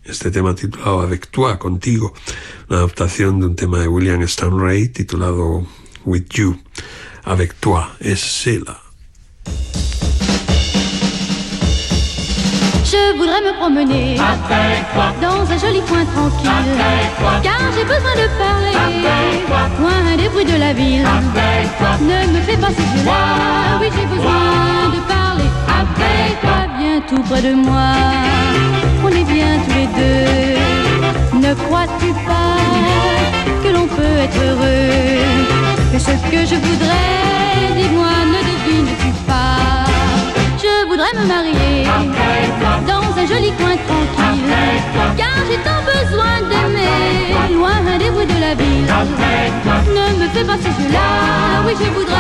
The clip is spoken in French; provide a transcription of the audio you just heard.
Este tema titulado Avec Toi, Contigo, una adaptación de un tema de William Stanley titulado With You. Avec Toi, es Sheila. Je voudrais me promener avec toi, dans un joli coin tranquille, avec toi, car j'ai besoin de parler, avec toi, loin des bruits de la ville. avec toi, Ne me fais pas ces yeux-là, oui j'ai besoin de parler. avec toi, Viens tout près de moi, on est bien tous les deux. Ne crois-tu pas que l'on peut être heureux? Que ce que je voudrais, dis-moi, ne devines-tu pas? Je voudrais me marier dans un joli coin tranquille, car j'ai tant besoin d'aimer, loin des bruits de la ville. Ne me fais pas ces yeux-là, oui je voudrais